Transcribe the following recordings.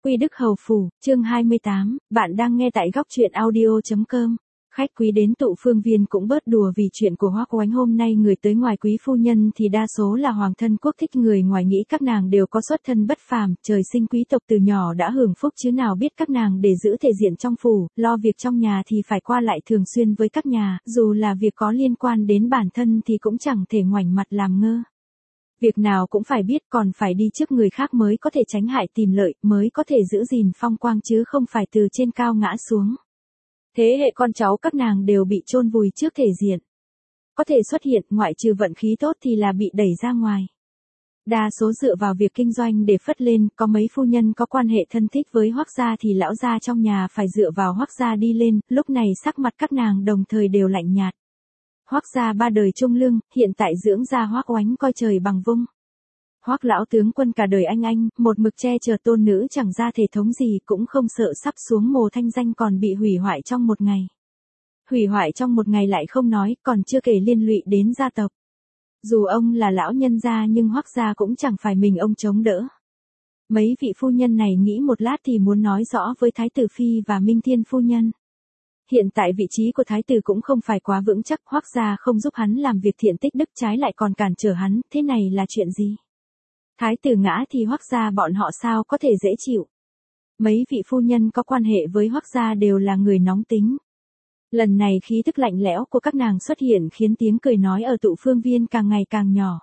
Quy Đức Hầu Phủ, chương 28, bạn đang nghe tại góc truyện audio.com. Khách quý đến tụ phương viên cũng bớt đùa vì chuyện của Hoắc Oánh. Hôm nay người tới ngoài quý phu nhân thì đa số là hoàng thân quốc thích, người ngoài nghĩ các nàng đều có xuất thân bất phàm, trời sinh quý tộc từ nhỏ đã hưởng phúc chứ nào biết các nàng để giữ thể diện trong phủ, lo việc trong nhà thì phải qua lại thường xuyên với các nhà, dù là việc có liên quan đến bản thân thì cũng chẳng thể ngoảnh mặt làm ngơ. Việc nào cũng phải biết, còn phải đi trước người khác mới có thể tránh hại tìm lợi, mới có thể giữ gìn phong quang chứ không phải từ trên cao ngã xuống. Thế hệ con cháu các nàng đều bị chôn vùi trước thể diện. Có thể xuất hiện, ngoại trừ vận khí tốt thì là bị đẩy ra ngoài. Đa số dựa vào việc kinh doanh để phất lên, có mấy phu nhân có quan hệ thân thích với Hoắc gia thì lão gia trong nhà phải dựa vào Hoắc gia đi lên, lúc này sắc mặt các nàng đồng thời đều lạnh nhạt. Hoắc gia ba đời trung lương, hiện tại dưỡng ra Hoắc Oánh coi trời bằng vung. Hoắc lão tướng quân cả đời anh, một mực che chở tôn nữ chẳng ra thể thống gì, cũng không sợ sắp xuống mồ thanh danh còn bị hủy hoại trong một ngày. Hủy hoại trong một ngày lại không nói, còn chưa kể liên lụy đến gia tộc. Dù ông là lão nhân gia nhưng Hoắc gia cũng chẳng phải mình ông chống đỡ. Mấy vị phu nhân này nghĩ một lát thì muốn nói rõ với Thái tử Phi và Minh Thiên phu nhân. Hiện tại vị trí của thái tử cũng không phải quá vững chắc, Hoắc gia không giúp hắn làm việc thiện tích đức, trái lại còn cản trở hắn, thế này là chuyện gì? Thái tử ngã thì Hoắc gia bọn họ sao có thể dễ chịu? Mấy vị phu nhân có quan hệ với Hoắc gia đều là người nóng tính. Lần này khí tức lạnh lẽo của các nàng xuất hiện khiến tiếng cười nói ở tụ phương viên càng ngày càng nhỏ.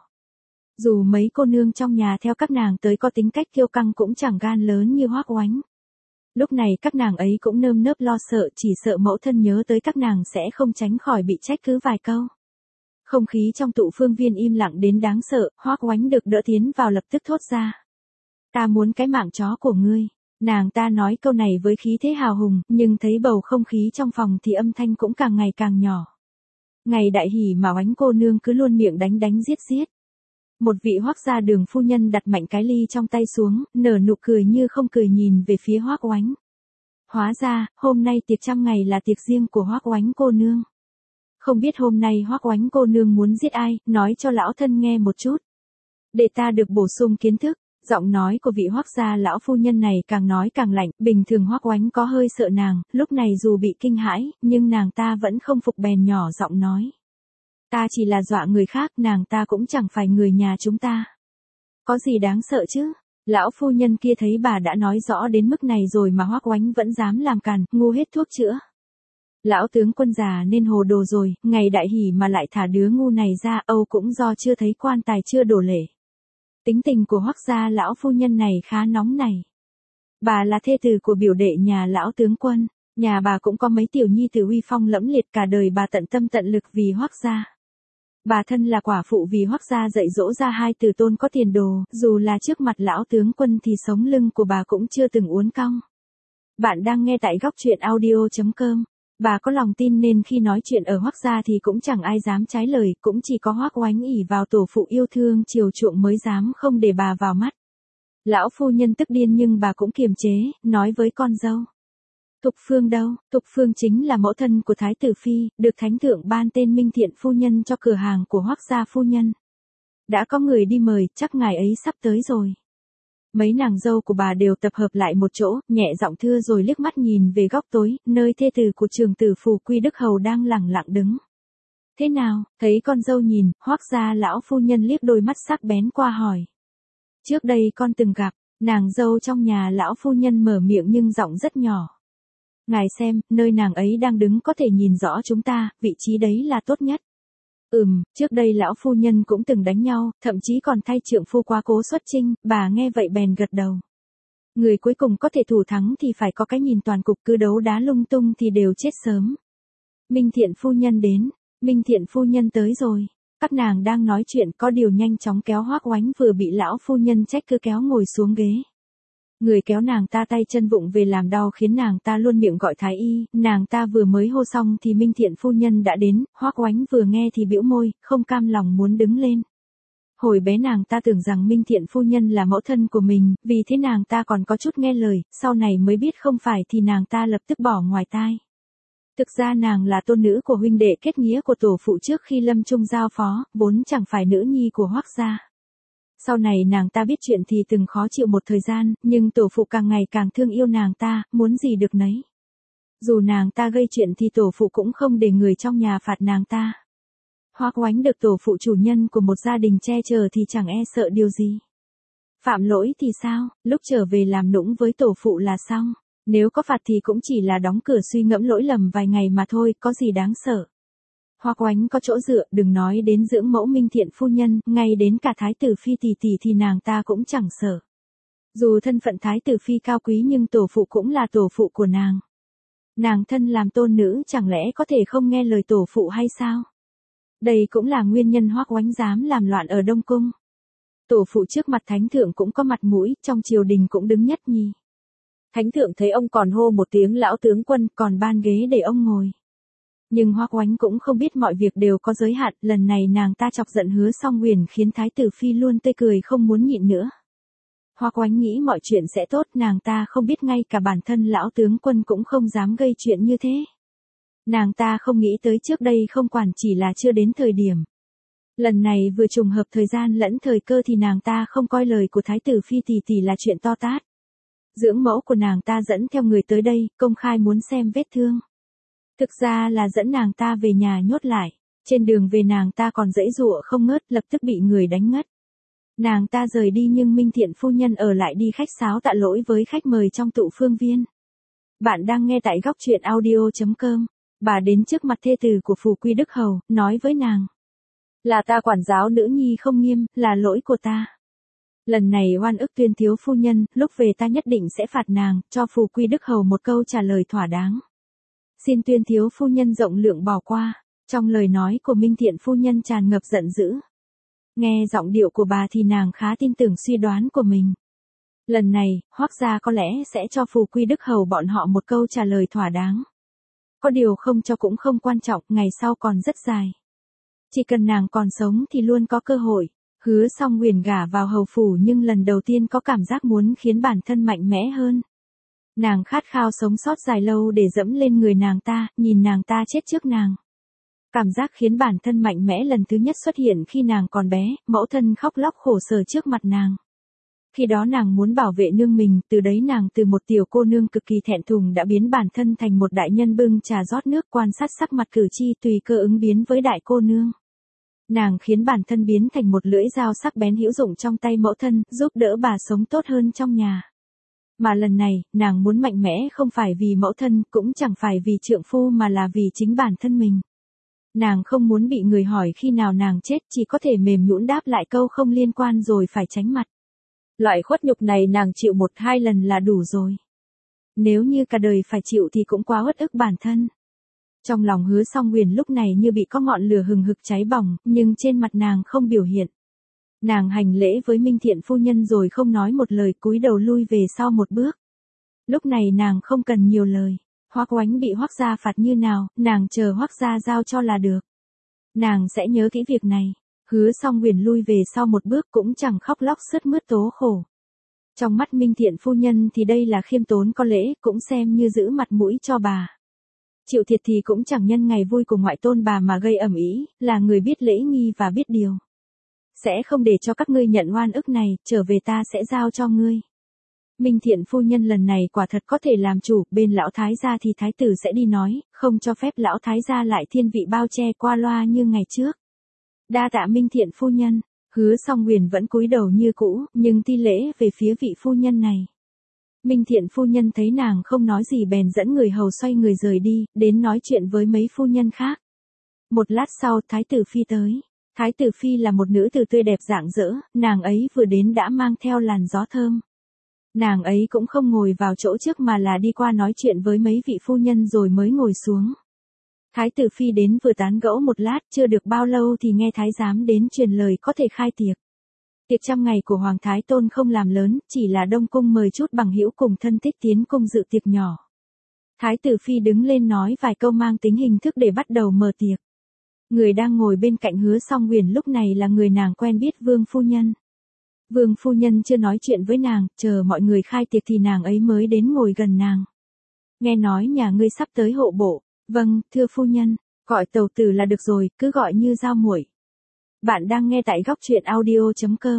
Dù mấy cô nương trong nhà theo các nàng tới có tính cách kiêu căng cũng chẳng gan lớn như Hoắc Oánh. Lúc này các nàng ấy cũng nơm nớp lo sợ, chỉ sợ mẫu thân nhớ tới các nàng sẽ không tránh khỏi bị trách cứ vài câu. Không khí trong tụ phương viên im lặng đến đáng sợ, Hoắc Oánh được đỡ tiến vào lập tức thốt ra. Ta muốn cái mạng chó của ngươi. Nàng ta nói câu này với khí thế hào hùng, nhưng thấy bầu không khí trong phòng thì âm thanh cũng càng ngày càng nhỏ. Ngày đại hỉ mà Oánh cô nương cứ luôn miệng đánh giết. Một vị Hoắc gia đường phu nhân đặt mạnh cái ly trong tay xuống, nở nụ cười như không cười nhìn về phía Hoắc Oánh. Hóa ra, hôm nay tiệc trăm ngày là tiệc riêng của Hoắc Oánh cô nương. Không biết hôm nay Hoắc Oánh cô nương muốn giết ai, nói cho lão thân nghe một chút. Để ta được bổ sung kiến thức. Giọng nói của vị Hoắc gia lão phu nhân này càng nói càng lạnh, bình thường Hoắc Oánh có hơi sợ nàng, lúc này dù bị kinh hãi, nhưng nàng ta vẫn không phục bèn nhỏ giọng nói. Ta chỉ là dọa người khác, nàng ta cũng chẳng phải người nhà chúng ta. Có gì đáng sợ chứ? Lão phu nhân kia thấy bà đã nói rõ đến mức này rồi mà Hoắc Oánh vẫn dám làm càn, ngu hết thuốc chữa. Lão tướng quân già nên hồ đồ rồi, ngày đại hỉ mà lại thả đứa ngu này ra, âu cũng do chưa thấy quan tài chưa đổ lễ. Tính tình của Hoắc gia lão phu nhân này khá nóng này. Bà là thê tử của biểu đệ nhà lão tướng quân, nhà bà cũng có mấy tiểu nhi tử uy phong lẫm liệt, cả đời bà tận tâm tận lực vì Hoắc gia. Bà thân là quả phụ vì Hoắc gia dạy dỗ ra hai tử tôn có tiền đồ, dù là trước mặt lão tướng quân thì sống lưng của bà cũng chưa từng uốn cong. Bạn đang nghe tại góc truyện audio.com. Bà có lòng tin nên khi nói chuyện ở Hoắc gia thì cũng chẳng ai dám trái lời, cũng chỉ có Hoắc Oánh ỷ vào tổ phụ yêu thương chiều chuộng mới dám không để bà vào mắt. Lão phu nhân tức điên nhưng bà cũng kiềm chế, nói với con dâu. Thục Phương đâu? Thục Phương chính là mẫu thân của Thái tử Phi, được Thánh thượng ban tên Minh Thiện phu nhân cho cửa hàng của Hoắc gia phu nhân. Đã có người đi mời, chắc ngài ấy sắp tới rồi. Mấy nàng dâu của bà đều tập hợp lại một chỗ, nhẹ giọng thưa rồi liếc mắt nhìn về góc tối, nơi thê tử của trường tử phủ Quy Đức Hầu đang lẳng lặng đứng. Thế nào? Thấy con dâu nhìn, Hoắc gia lão phu nhân liếc đôi mắt sắc bén qua hỏi. Trước đây con từng gặp, nàng dâu trong nhà lão phu nhân mở miệng nhưng giọng rất nhỏ. Ngài xem, nơi nàng ấy đang đứng có thể nhìn rõ chúng ta, vị trí đấy là tốt nhất. Trước đây lão phu nhân cũng từng đánh nhau, thậm chí còn thay trượng phu quá cố xuất chinh, bà nghe vậy bèn gật đầu. Người cuối cùng có thể thủ thắng thì phải có cái nhìn toàn cục, cứ đấu đá lung tung thì đều chết sớm. Minh Thiện phu nhân đến, Minh Thiện phu nhân tới rồi. Các nàng đang nói chuyện có điều nhanh chóng kéo Hoắc Oánh vừa bị lão phu nhân trách cứ kéo ngồi xuống ghế. Người kéo nàng ta tay chân vụng về làm đau khiến nàng ta luôn miệng gọi thái y, nàng ta vừa mới hô xong thì Minh Thiện phu nhân đã đến, Hoắc Oánh vừa nghe thì bĩu môi, không cam lòng muốn đứng lên. Hồi bé nàng ta tưởng rằng Minh Thiện phu nhân là mẫu thân của mình, vì thế nàng ta còn có chút nghe lời, sau này mới biết không phải thì nàng ta lập tức bỏ ngoài tai. Thực ra nàng là tôn nữ của huynh đệ kết nghĩa của tổ phụ trước khi lâm chung giao phó, vốn chẳng phải nữ nhi của Hoắc gia. Sau này nàng ta biết chuyện thì từng khó chịu một thời gian, nhưng tổ phụ càng ngày càng thương yêu nàng ta, muốn gì được nấy. Dù nàng ta gây chuyện thì tổ phụ cũng không để người trong nhà phạt nàng ta. Hoắc Oánh được tổ phụ chủ nhân của một gia đình che chở thì chẳng e sợ điều gì. Phạm lỗi thì sao, lúc trở về làm nũng với tổ phụ là xong. Nếu có phạt thì cũng chỉ là đóng cửa suy ngẫm lỗi lầm vài ngày mà thôi, có gì đáng sợ. Hoắc Oánh có chỗ dựa, đừng nói đến dưỡng mẫu Minh Thiện phu nhân, ngay đến cả thái tử phi tỷ tỷ thì nàng ta cũng chẳng sợ. Dù thân phận thái tử phi cao quý nhưng tổ phụ cũng là tổ phụ của nàng. Nàng thân làm tôn nữ chẳng lẽ có thể không nghe lời tổ phụ hay sao? Đây cũng là nguyên nhân Hoắc Oánh dám làm loạn ở Đông Cung. Tổ phụ trước mặt thánh thượng cũng có mặt mũi, trong triều đình cũng đứng nhất nhì. Thánh thượng thấy ông còn hô một tiếng lão tướng quân, còn ban ghế để ông ngồi. Nhưng Hoắc Oánh cũng không biết mọi việc đều có giới hạn, lần này nàng ta chọc giận Hứa Song Huyền khiến thái tử phi luôn tươi cười không muốn nhịn nữa. Hoắc Oánh nghĩ mọi chuyện sẽ tốt, nàng ta không biết ngay cả bản thân lão tướng quân cũng không dám gây chuyện như thế. Nàng ta không nghĩ tới trước đây không quản chỉ là chưa đến thời điểm. Lần này vừa trùng hợp thời gian lẫn thời cơ thì nàng ta không coi lời của thái tử phi tỷ tỷ là chuyện to tát. Dưỡng mẫu của nàng ta dẫn theo người tới đây, công khai muốn xem vết thương. Thực ra là dẫn nàng ta về nhà nhốt lại. Trên đường về nàng ta còn giãy giụa không ngớt, lập tức bị người đánh ngất. Nàng ta rời đi nhưng Minh Thiện phu nhân ở lại đi khách sáo tạ lỗi với khách mời trong tụ phương viên. Bạn đang nghe tại góc truyện audio.com. Bà đến trước mặt thê tử của Phù Quy Đức Hầu, nói với nàng. Là ta quản giáo nữ nhi không nghiêm, là lỗi của ta. Lần này oan ức Tuyên thiếu phu nhân, lúc về ta nhất định sẽ phạt nàng, cho Phù Quy Đức Hầu một câu trả lời thỏa đáng. Xin Tuyên thiếu phu nhân rộng lượng bỏ qua. Trong lời nói của Minh Thiện phu nhân tràn ngập giận dữ. Nghe giọng điệu của bà thì nàng khá tin tưởng suy đoán của mình. Lần này, Hoắc gia có lẽ sẽ cho Phù Quy Đức Hầu bọn họ một câu trả lời thỏa đáng. Có điều không cho cũng không quan trọng, ngày sau còn rất dài. Chỉ cần nàng còn sống thì luôn có cơ hội. Hứa Song Huyền gả vào hầu phủ nhưng lần đầu tiên có cảm giác muốn khiến bản thân mạnh mẽ hơn. Nàng khát khao sống sót dài lâu để dẫm lên người nàng ta, nhìn nàng ta chết trước nàng. Cảm giác khiến bản thân mạnh mẽ lần thứ nhất xuất hiện khi nàng còn bé, mẫu thân khóc lóc khổ sở trước mặt nàng. Khi đó nàng muốn bảo vệ nương mình, từ đấy nàng từ một tiểu cô nương cực kỳ thẹn thùng đã biến bản thân thành một đại nhân bưng trà rót nước quan sát sắc mặt cử tri tùy cơ ứng biến với đại cô nương. Nàng khiến bản thân biến thành một lưỡi dao sắc bén hữu dụng trong tay mẫu thân, giúp đỡ bà sống tốt hơn trong nhà. Mà lần này, nàng muốn mạnh mẽ không phải vì mẫu thân, cũng chẳng phải vì trượng phu mà là vì chính bản thân mình. Nàng không muốn bị người hỏi khi nào nàng chết, chỉ có thể mềm nhũn đáp lại câu không liên quan rồi phải tránh mặt. Loại khuất nhục này nàng chịu 1-2 lần là đủ rồi. Nếu như cả đời phải chịu thì cũng quá uất ức bản thân. Trong lòng Hứa Song Huyền lúc này như bị có ngọn lửa hừng hực cháy bỏng, nhưng trên mặt nàng không biểu hiện. Nàng hành lễ với Minh Thiện phu nhân rồi không nói một lời, cúi đầu lui về sau một bước. Lúc này nàng không cần nhiều lời. Hoắc Oánh bị Hoắc gia phạt như nào, nàng chờ Hoắc gia giao cho là được. Nàng sẽ nhớ kỹ việc này. Hứa Song Huyền lui về sau một bước cũng chẳng khóc lóc sướt mướt tố khổ. Trong mắt Minh Thiện phu nhân thì đây là khiêm tốn có lễ, cũng xem như giữ mặt mũi cho bà. Chịu thiệt thì cũng chẳng nhân ngày vui của ngoại tôn bà mà gây ầm ĩ, là người biết lễ nghi và biết điều. Sẽ không để cho các ngươi nhận oan ức này, trở về ta sẽ giao cho ngươi. Minh Thiện phu nhân lần này quả thật có thể làm chủ, bên lão thái gia thì thái tử sẽ đi nói, không cho phép lão thái gia lại thiên vị bao che qua loa như ngày trước. Đa tạ Minh Thiện phu nhân. Hứa Song Huyền vẫn cúi đầu như cũ, nhưng thi lễ về phía vị phu nhân này. Minh Thiện phu nhân thấy nàng không nói gì bèn dẫn người hầu xoay người rời đi, đến nói chuyện với mấy phu nhân khác. Một lát sau, thái tử phi tới. Thái tử phi là một nữ tử tươi đẹp rạng rỡ, nàng ấy vừa đến đã mang theo làn gió thơm. Nàng ấy cũng không ngồi vào chỗ trước mà là đi qua nói chuyện với mấy vị phu nhân rồi mới ngồi xuống. Thái tử phi đến vừa tán gẫu một lát, chưa được bao lâu thì nghe thái giám đến truyền lời có thể khai tiệc. Tiệc 100 ngày của Hoàng Thái Tôn không làm lớn, chỉ là Đông Cung mời chút bằng hữu cùng thân thích tiến cung dự tiệc nhỏ. Thái tử phi đứng lên nói vài câu mang tính hình thức để bắt đầu mở tiệc. Người đang ngồi bên cạnh Hứa Song Huyền lúc này là người nàng quen biết Vương phu nhân. Vương phu nhân chưa nói chuyện với nàng, chờ mọi người khai tiệc thì nàng ấy mới đến ngồi gần nàng. Nghe nói nhà ngươi sắp tới hộ bộ. Vâng, thưa phu nhân, gọi tàu tử là được rồi, cứ gọi như Giao muội. Bạn đang nghe tại góc truyện audio.com.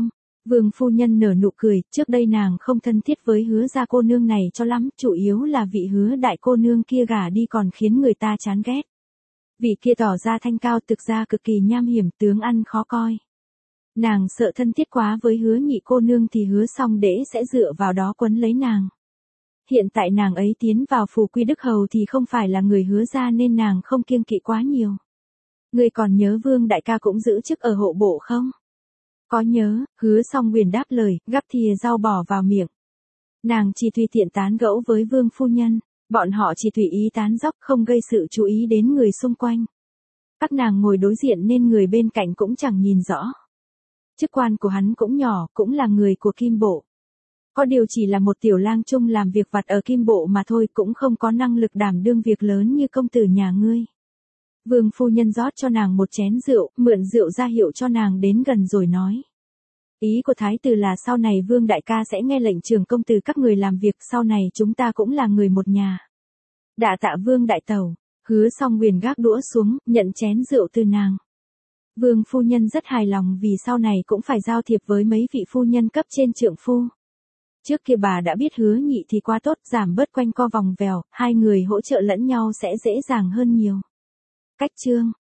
Vương phu nhân nở nụ cười, trước đây nàng không thân thiết với Hứa gia cô nương này cho lắm, chủ yếu là vị Hứa đại cô nương kia gả đi còn khiến người ta chán ghét. Vị kia tỏ ra thanh cao, thực ra cực kỳ nham hiểm, tướng ăn khó coi. Nàng sợ thân thiết quá với Hứa nhị cô nương thì Hứa Song Đễ sẽ dựa vào đó quấn lấy nàng. Hiện tại nàng ấy tiến vào phủ Quy Đức Hầu thì không phải là người Hứa gia nên nàng không kiêng kỵ quá nhiều. Ngươi còn nhớ Vương đại ca cũng giữ chức ở hộ bộ không? Có nhớ, Hứa Song Huyền đáp lời, gắp thìa rau bỏ vào miệng. Nàng chỉ tùy tiện tán gẫu với Vương phu nhân, bọn họ chỉ tùy ý tán dóc không gây sự chú ý đến người xung quanh. Các nàng ngồi đối diện nên người bên cạnh cũng chẳng nhìn rõ. Chức quan của hắn cũng nhỏ, cũng là người của Kim Bộ. Có điều chỉ là một tiểu lang trung làm việc vặt ở Kim Bộ mà thôi, cũng không có năng lực đảm đương việc lớn như công tử nhà ngươi. Vương phu nhân rót cho nàng một chén rượu, mượn rượu ra hiệu cho nàng đến gần rồi nói. Ý của thái tử là sau này Vương đại ca sẽ nghe lệnh trưởng công tử các người làm việc, sau này chúng ta cũng là người một nhà. Đạ tạ Vương đại tẩu. Hứa Song Huyền gác đũa xuống, nhận chén rượu từ nàng. Vương phu nhân rất hài lòng vì sau này cũng phải giao thiệp với mấy vị phu nhân cấp trên trượng phu. Trước kia bà đã biết Hứa nhị thì quá tốt, giảm bớt quanh co vòng vèo, hai người hỗ trợ lẫn nhau sẽ dễ dàng hơn nhiều. Cách chương